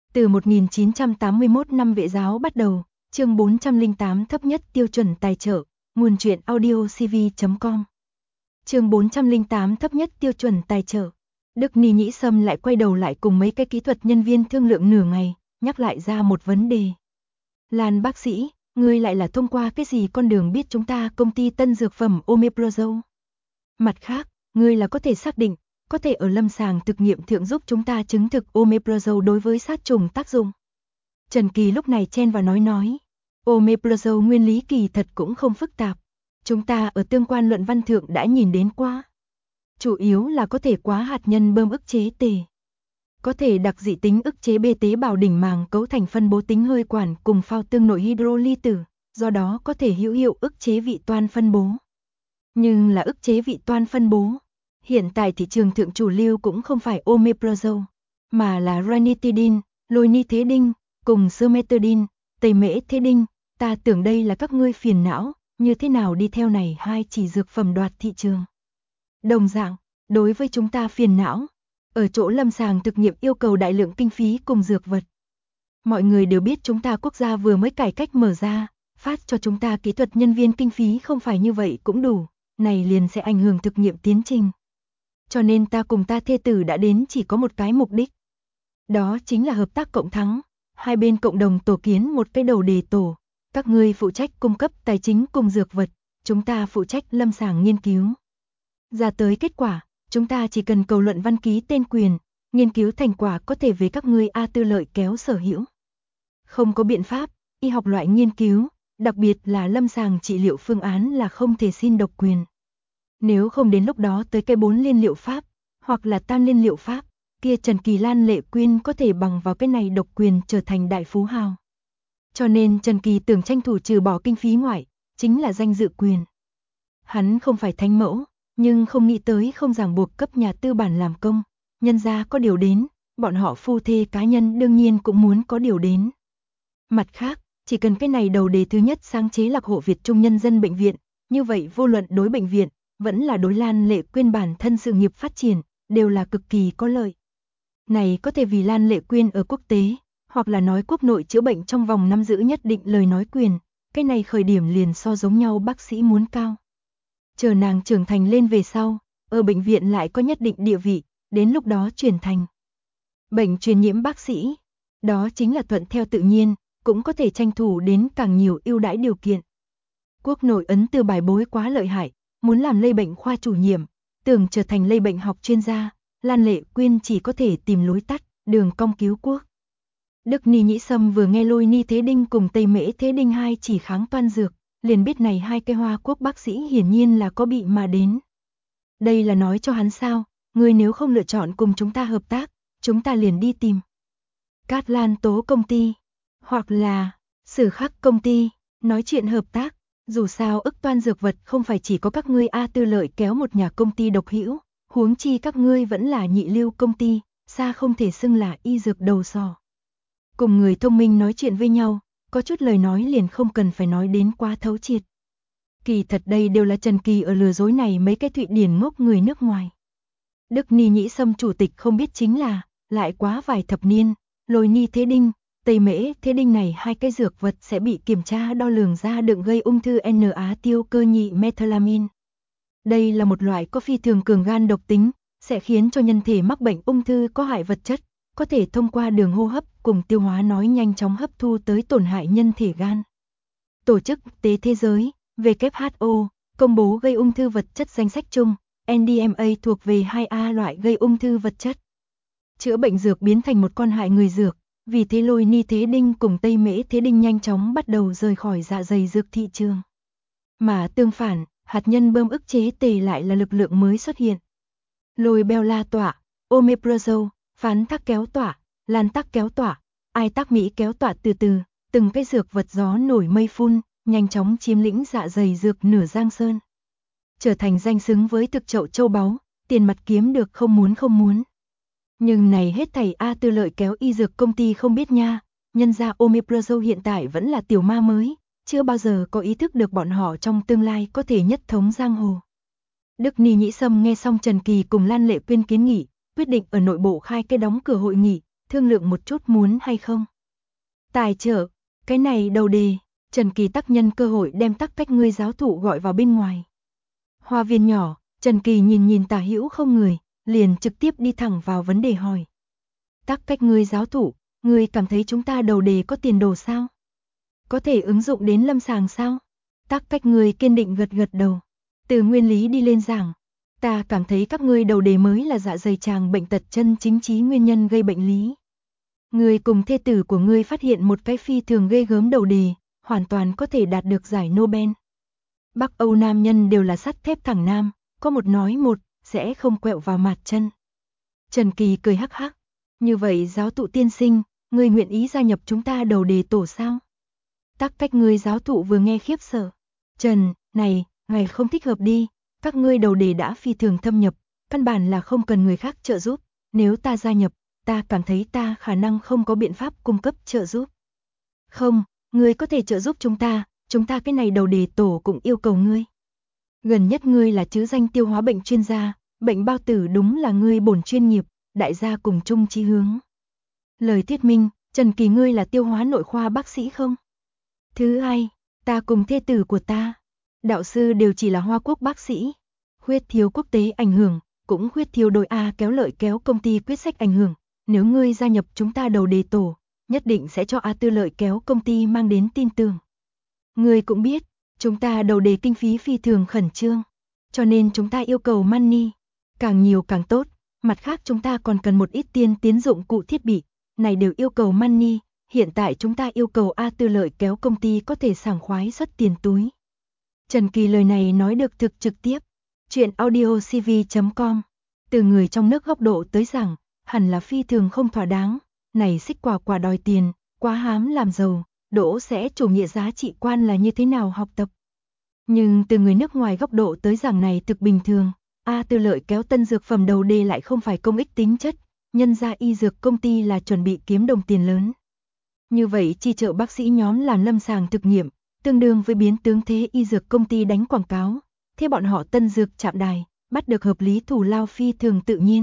Từ 1981 năm Vệ giáo bắt đầu, chương 408 thấp nhất tiêu chuẩn tài trợ, nguồn truyện audio cv.com. Chương 408 thấp nhất tiêu chuẩn tài trợ. Đức Ni Nhĩ Sâm lại quay đầu lại cùng mấy cái kỹ thuật nhân viên thương lượng nửa ngày, nhắc lại ra một vấn đề. Lan bác sĩ, ngươi lại là thông qua cái gì con đường biết chúng ta công ty tân dược phẩm Omeprazole? Mặt khác, ngươi là có thể xác định, có thể ở lâm sàng thực nghiệm thượng giúp chúng ta chứng thực Omeprazole đối với sát trùng tác dụng. Trần Kỳ lúc này chen vào nói, Omeprazole nguyên lý kỳ thật cũng không phức tạp. Chúng ta ở tương quan luận văn thượng đã nhìn đến qua. Chủ yếu là có thể quá hạt nhân bơm ức chế tề. Có thể đặc dị tính ức chế bê tế bào đỉnh màng cấu thành phân bố tính hơi quản cùng phao tương nội hydroly tử, do đó có thể hữu hiệu ức chế vị toan phân bố. Nhưng là ức chế vị toan phân bố. Hiện tại thị trường thượng chủ lưu cũng không phải Omeprazole, mà là ranitidine, lôi-ni-thế-đinh, cùng cimetidine, tây-mễ-thế-đinh. Ta tưởng đây là các ngươi phiền não, như thế nào đi theo này hai chỉ dược phẩm đoạt thị trường. Đồng dạng, đối với chúng ta phiền não, ở chỗ lâm sàng thực nghiệm yêu cầu đại lượng kinh phí cùng dược vật. Mọi người đều biết chúng ta quốc gia vừa mới cải cách mở ra, phát cho chúng ta kỹ thuật nhân viên kinh phí không phải như vậy cũng đủ, này liền sẽ ảnh hưởng thực nghiệm tiến trình. Cho nên ta cùng ta thê tử đã đến chỉ có một cái mục đích. Đó chính là hợp tác cộng thắng, hai bên cộng đồng tổ kiến một cái đầu đề tổ. Các ngươi phụ trách cung cấp tài chính cùng dược vật, chúng ta phụ trách lâm sàng nghiên cứu. Ra tới kết quả, chúng ta chỉ cần cầu luận văn ký tên quyền, nghiên cứu thành quả có thể về các ngươi A tư lợi kéo sở hữu. Không có biện pháp, y học loại nghiên cứu, đặc biệt là lâm sàng trị liệu phương án là không thể xin độc quyền. Nếu không đến lúc đó tới cái 4 liên liệu pháp, hoặc là tam liên liệu pháp, kia Trần Kỳ Lan Lệ Quyên có thể bằng vào cái này độc quyền trở thành đại phú hào. Cho nên Trần Kỳ tưởng tranh thủ trừ bỏ kinh phí ngoại, chính là danh dự quyền. Hắn không phải thánh mẫu, nhưng không nghĩ tới không ràng buộc cấp nhà tư bản làm công, nhân gia có điều đến, bọn họ phu thê cá nhân đương nhiên cũng muốn có điều đến. Mặt khác, chỉ cần cái này đầu đề thứ nhất sáng chế lạc hộ Việt Trung nhân dân bệnh viện, như vậy vô luận đối bệnh viện, vẫn là đối Lan Lệ Quyên bản thân sự nghiệp phát triển, đều là cực kỳ có lợi. Này có thể vì Lan Lệ Quyên ở quốc tế, hoặc là nói quốc nội chữa bệnh trong vòng năm giữ nhất định lời nói quyền, cái này khởi điểm liền so giống nhau bác sĩ muốn cao. Chờ nàng trưởng thành lên về sau, ở bệnh viện lại có nhất định địa vị, đến lúc đó chuyển thành bệnh truyền nhiễm bác sĩ. Đó chính là thuận theo tự nhiên, cũng có thể tranh thủ đến càng nhiều ưu đãi điều kiện. Quốc nội ấn từ bài bối quá lợi hại, muốn làm lây bệnh khoa chủ nhiệm, tưởng trở thành lây bệnh học chuyên gia, Lan Lệ Quyên chỉ có thể tìm lối tắt, đường cong cứu quốc. Đức Ni Nhĩ Sâm vừa nghe lôi-ni-thế-đinh cùng tây-mễ-thế-đinh hai chỉ kháng toan dược, liền biết này hai cái Hoa Quốc bác sĩ hiển nhiên là có bị mà đến. Đây là nói cho hắn sao, ngươi nếu không lựa chọn cùng chúng ta hợp tác, chúng ta liền đi tìm Cát Lan Tố công ty, hoặc là Sử Khắc công ty, nói chuyện hợp tác. Dù sao ức toan dược vật không phải chỉ có các ngươi A tư lợi kéo một nhà công ty độc hữu, huống chi các ngươi vẫn là nhị lưu công ty, xa không thể xưng là y dược đầu sò. Cùng người thông minh nói chuyện với nhau, có chút lời nói liền không cần phải nói đến quá thấu triệt. Kỳ thật đây đều là Trần Kỳ ở lừa dối này mấy cái Thụy Điển ngốc người nước ngoài. Đức Ni Nhĩ Sâm chủ tịch không biết chính là, lại quá vài thập niên, lôi-ni-thế-đinh, tây-mễ-thế-đinh này hai cái dược vật sẽ bị kiểm tra đo lường ra đựng gây ung thư NA tiêu cơ nhị methylamine. Đây là một loại có phi thường cường gan độc tính, sẽ khiến cho nhân thể mắc bệnh ung thư có hại vật chất, có thể thông qua đường hô hấp cùng tiêu hóa nói nhanh chóng hấp thu tới tổn hại nhân thể gan. Tổ chức Y tế Thế giới, WHO, công bố gây ung thư vật chất danh sách chung, NDMA thuộc về 2A loại gây ung thư vật chất. Chữa bệnh dược biến thành một con hại người dược, vì thế lôi-ni-thế-đinh cùng tây-mễ-thế-đinh nhanh chóng bắt đầu rời khỏi dạ dày dược thị trường. Mà tương phản, hạt nhân bơm ức chế tề lại là lực lượng mới xuất hiện. Lôi beo la tỏa, Omeprazole, phán tắc kéo tỏa, lan tắc kéo tỏa, ai tắc Mỹ kéo tỏa từ từ, từng cái dược vật gió nổi mây phun, nhanh chóng chiếm lĩnh dạ dày dược nửa Giang Sơn. Trở thành danh xứng với thực chậu châu báu, tiền mặt kiếm được không muốn. Nhưng này hết thảy A tư lợi kéo y dược công ty không biết nha, nhân ra Omeprazole hiện tại vẫn là tiểu ma mới, chưa bao giờ có ý thức được bọn họ trong tương lai có thể nhất thống giang hồ. Đức Ni Nhĩ Sâm nghe xong Trần Kỳ cùng Lan Lệ Quyên kiến nghị, quyết định ở nội bộ khai cái đóng cửa hội nghị, thương lượng một chút muốn hay không? Tài trợ, cái này đầu đề, Trần Kỳ tắc nhân cơ hội đem Tắc Cách Ngươi giáo thụ gọi vào bên ngoài. Hoa viên nhỏ, Trần Kỳ nhìn nhìn tả hữu không người, liền trực tiếp đi thẳng vào vấn đề hỏi. Tắc Cách Ngươi giáo thụ, ngươi cảm thấy chúng ta đầu đề có tiền đồ sao? Có thể ứng dụng đến lâm sàng sao? Tắc Cách Ngươi kiên định gật gật đầu. Từ nguyên lý đi lên giảng, ta cảm thấy các ngươi đầu đề mới là dạ dày tràng bệnh tật chân chính trí nguyên nhân gây bệnh lý. Ngươi cùng thê tử của ngươi phát hiện một cái phi thường ghê gớm đầu đề, hoàn toàn có thể đạt được giải Nobel. Bắc Âu nam nhân đều là sắt thép thẳng nam, có một nói một, sẽ không quẹo vào mặt chân. Trần Kỳ cười hắc hắc. Như vậy giáo thụ tiên sinh, ngươi nguyện ý gia nhập chúng ta đầu đề tổ sao? Tắc Cách Ngươi giáo thụ vừa nghe khiếp sợ. Trần, này, ngài không thích hợp đi, các ngươi đầu đề đã phi thường thâm nhập, căn bản là không cần người khác trợ giúp, nếu ta gia nhập, ta cảm thấy ta khả năng không có biện pháp cung cấp trợ giúp. Không, ngươi có thể trợ giúp chúng ta cái này đầu đề tổ cũng yêu cầu ngươi. Gần nhất ngươi là chữ danh tiêu hóa bệnh chuyên gia, bệnh bao tử đúng là ngươi bổn chuyên nghiệp, đại gia cùng chung chí hướng. Lời thuyết minh, Trần Kỳ ngươi là tiêu hóa nội khoa bác sĩ không? Thứ hai, ta cùng thê tử của ta, đạo sư đều chỉ là Hoa Quốc bác sĩ. Khuyết thiếu quốc tế ảnh hưởng, cũng khuyết thiếu đôi A kéo lợi kéo công ty quyết sách ảnh hưởng. Nếu ngươi gia nhập chúng ta đầu đề tổ, nhất định sẽ cho A tư lợi kéo công ty mang đến tin tưởng. Ngươi cũng biết, chúng ta đầu đề kinh phí phi thường khẩn trương, cho nên chúng ta yêu cầu money, càng nhiều càng tốt. Mặt khác chúng ta còn cần một ít tiên tiến dụng cụ thiết bị, này đều yêu cầu money. Hiện tại chúng ta yêu cầu A tư lợi kéo công ty có thể sảng khoái xuất tiền túi. Trần Kỳ lời này nói được thực trực tiếp. Chuyện audiocv.com. Từ người trong nước góc độ tới rằng, hẳn là phi thường không thỏa đáng. Này xích quả đòi tiền, quá hám làm giàu, đỗ sẽ chủ nghĩa giá trị quan là như thế nào học tập. Nhưng từ người nước ngoài góc độ tới rằng này thực bình thường. A tư lợi kéo tân dược phẩm đầu đề lại không phải công ích tính chất, nhân ra y dược công ty là chuẩn bị kiếm đồng tiền lớn. Như vậy chi trợ bác sĩ nhóm làm lâm sàng thực nghiệm, tương đương với biến tướng thế y dược công ty đánh quảng cáo, thế bọn họ tân dược chạm đài, bắt được hợp lý thủ lao phi thường tự nhiên.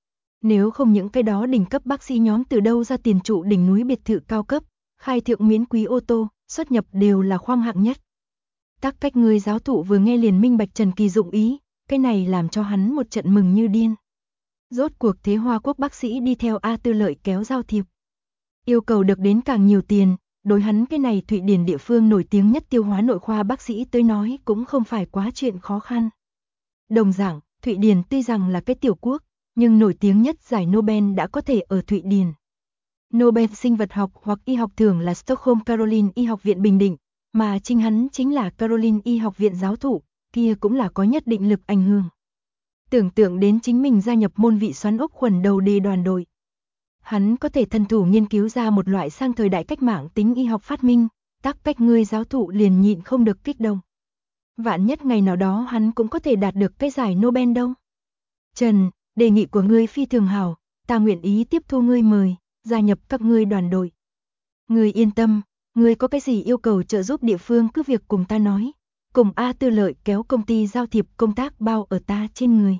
Nếu không những cái đó đỉnh cấp bác sĩ nhóm từ đâu ra tiền trụ đỉnh núi biệt thự cao cấp, khai thượng miễn quý ô tô, xuất nhập đều là khoang hạng nhất. Tắc Cách Ngươi giáo thụ vừa nghe liền minh bạch Trần Kỳ dụng ý, cái này làm cho hắn một trận mừng như điên. Rốt cuộc thế Hoa Quốc bác sĩ đi theo A tư lợi kéo giao thiệp. Yêu cầu được đến càng nhiều tiền, đối hắn cái này Thụy Điển địa phương nổi tiếng nhất tiêu hóa nội khoa bác sĩ tới nói cũng không phải quá chuyện khó khăn. Đồng dạng, Thụy Điển tuy rằng là cái tiểu quốc, nhưng nổi tiếng nhất giải Nobel đã có thể ở Thụy Điển. Nobel sinh vật học hoặc y học thưởng là Stockholm Caroline Y học viện Bình Định, mà chính hắn chính là Caroline Y học viện giáo thụ, kia cũng là có nhất định lực ảnh hưởng. Tưởng tượng đến chính mình gia nhập môn vị xoắn ốc khuẩn đầu đề đoàn đội. Hắn có thể thân thủ nghiên cứu ra một loại sang thời đại cách mạng tính y học phát minh, Tắc Cách Ngươi giáo thụ liền nhịn không được kích động. Vạn nhất ngày nào đó hắn cũng có thể đạt được cái giải Nobel đâu. Trần, đề nghị của ngươi phi thường hảo, ta nguyện ý tiếp thu ngươi mời, gia nhập các ngươi đoàn đội. Ngươi yên tâm, ngươi có cái gì yêu cầu trợ giúp địa phương cứ việc cùng ta nói, cùng A tư lợi kéo công ty giao thiệp công tác bao ở ta trên người.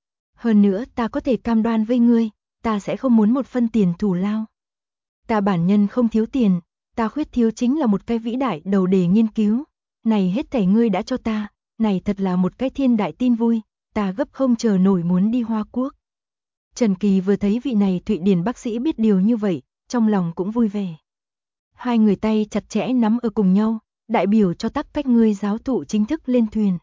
Hơn nữa ta có thể cam đoan với ngươi, ta sẽ không muốn một phân tiền thù lao. Ta bản nhân không thiếu tiền, ta khuyết thiếu chính là một cái vĩ đại đầu đề nghiên cứu. Này hết thảy ngươi đã cho ta, này thật là một cái thiên đại tin vui, ta gấp không chờ nổi muốn đi Hoa Quốc. Trần Kỳ vừa thấy vị này Thụy Điển bác sĩ biết điều như vậy, trong lòng cũng vui vẻ. Hai người tay chặt chẽ nắm ở cùng nhau, đại biểu cho Tắc Cách Ngươi giáo thụ chính thức lên thuyền.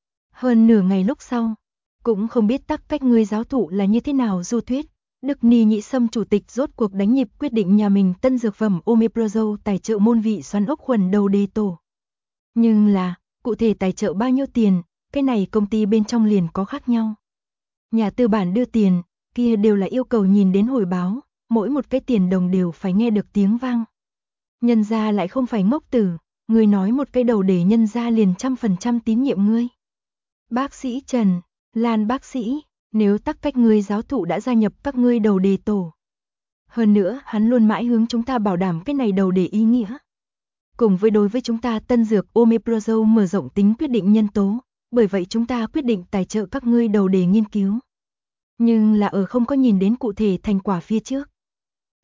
Hơn nửa ngày lúc sau, cũng không biết Tắc Cách Ngươi giáo thụ là như thế nào du thuyết. Đức Ni Nhị Sâm chủ tịch rốt cuộc đánh nhịp quyết định nhà mình tân dược phẩm Omeprazole tài trợ môn vị xoắn ốc khuẩn đầu đề tổ. Nhưng là, cụ thể tài trợ bao nhiêu tiền, cái này công ty bên trong liền có khác nhau. Nhà tư bản đưa tiền, kia đều là yêu cầu nhìn đến hồi báo, mỗi một cái tiền đồng đều phải nghe được tiếng vang. Nhân gia lại không phải ngốc tử, người nói một cái đầu đề nhân gia liền 100% tín nhiệm ngươi. Bác sĩ Trần, Lan bác sĩ, nếu Tắc Cách Ngươi giáo thụ đã gia nhập các ngươi đầu đề tổ. Hơn nữa, hắn luôn mãi hướng chúng ta bảo đảm cái này đầu đề ý nghĩa. Cùng với đối với chúng ta tân dược Omeprazole mở rộng tính quyết định nhân tố, bởi vậy chúng ta quyết định tài trợ các ngươi đầu đề nghiên cứu. Nhưng là ở không có nhìn đến cụ thể thành quả phía trước.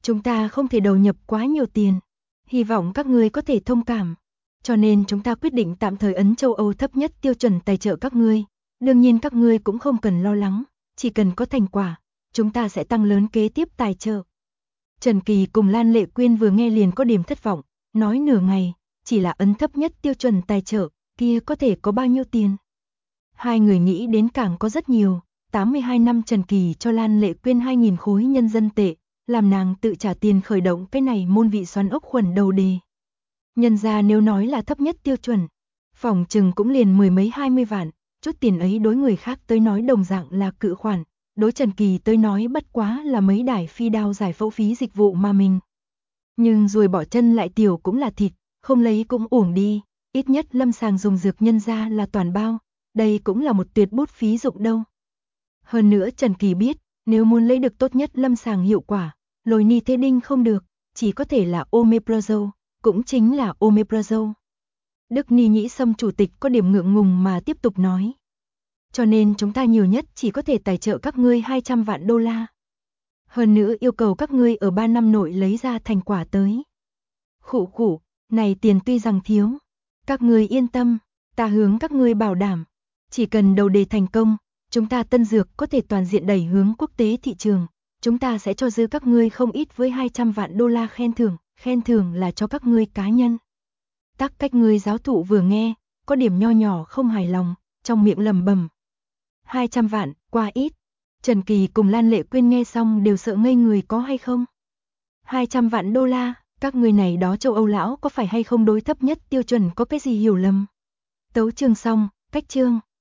Chúng ta không thể đầu nhập quá nhiều tiền. Hy vọng các ngươi có thể thông cảm. Cho nên chúng ta quyết định tạm thời ấn châu Âu thấp nhất tiêu chuẩn tài trợ các ngươi. Đương nhiên các ngươi cũng không cần lo lắng, chỉ cần có thành quả, chúng ta sẽ tăng lớn kế tiếp tài trợ. Trần Kỳ cùng Lan Lệ Quyên vừa nghe liền có điểm thất vọng, nói nửa ngày, chỉ là ấn thấp nhất tiêu chuẩn tài trợ, kia có thể có bao nhiêu tiền? Hai người nghĩ đến càng có rất nhiều, 82 năm Trần Kỳ cho Lan Lệ Quyên 2.000 khối nhân dân tệ, làm nàng tự trả tiền khởi động cái này môn vị xoắn ốc khuẩn đầu đề. Nhân ra nếu nói là thấp nhất tiêu chuẩn, phòng chừng cũng liền 10 mấy 20 vạn, chút tiền ấy đối người khác tới nói đồng dạng là cự khoản, đối Trần Kỳ tới nói bất quá là mấy đài phi đao giải phẫu phí dịch vụ mà mình. Nhưng rồi bỏ chân lại tiểu cũng là thịt, không lấy cũng uổng đi, ít nhất lâm sàng dùng dược nhân ra là toàn bao, đây cũng là một tuyệt bút phí dụng đâu. Hơn nữa Trần Kỳ biết, nếu muốn lấy được tốt nhất lâm sàng hiệu quả, lồi ni thế đinh không được, chỉ có thể là omeprazole, cũng chính là omeprazole. Đức Ni Nhĩ Sâm chủ tịch có điểm ngượng ngùng mà tiếp tục nói. Cho nên chúng ta nhiều nhất chỉ có thể tài trợ các ngươi 200 vạn đô la. Hơn nữa yêu cầu các ngươi ở 3 năm nội lấy ra thành quả tới. Khụ khụ, này tiền tuy rằng thiếu, các ngươi yên tâm, ta hướng các ngươi bảo đảm, chỉ cần đầu đề thành công, chúng ta Tân Dược có thể toàn diện đẩy hướng quốc tế thị trường, chúng ta sẽ cho dư các ngươi không ít với 200 vạn đô la khen thưởng là cho các ngươi cá nhân. Tắc Cách ngươi giáo thụ vừa nghe, có điểm nho nhỏ không hài lòng, trong miệng lẩm bẩm. 200 vạn, quá ít. Trần Kỳ cùng Lan Lệ Quyên nghe xong đều sợ ngây người có hay không. 200 vạn đô la, các người này đó châu Âu lão có phải hay không đối thấp nhất tiêu chuẩn có cái gì hiểu lầm. Tấu chương xong, cách chương.